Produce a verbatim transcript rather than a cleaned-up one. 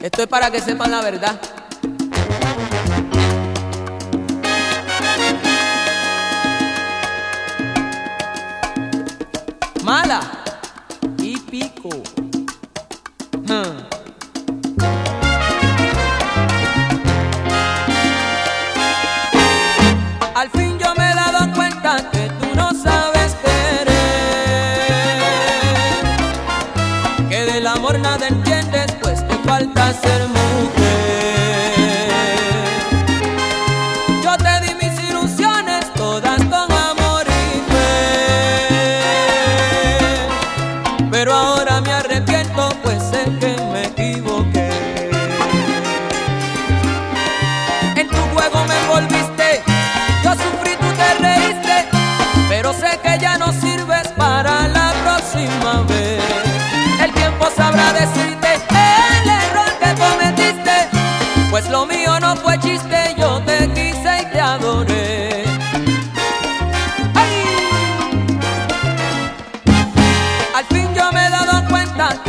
Esto es para que sepan la verdad. Mala y pico. Hmm. Al fin yo me he dado cuenta que tú no sabes querer, que del amor nada entiendes, pues te falta ser mujer. Yo te di mis ilusiones todas con amor y fe, pero ahora me arrepiento, pues sé que me equivoqué. En tu juego me envolviste, yo sufrí, tú te reíste, pero sé que ya no sirves para la próxima vez. El tiempo sabrá decirte el error que cometiste, pues lo mío no fue chiste, yo te quise y te adoré. ¡Ay! Al fin yo me he dado cuenta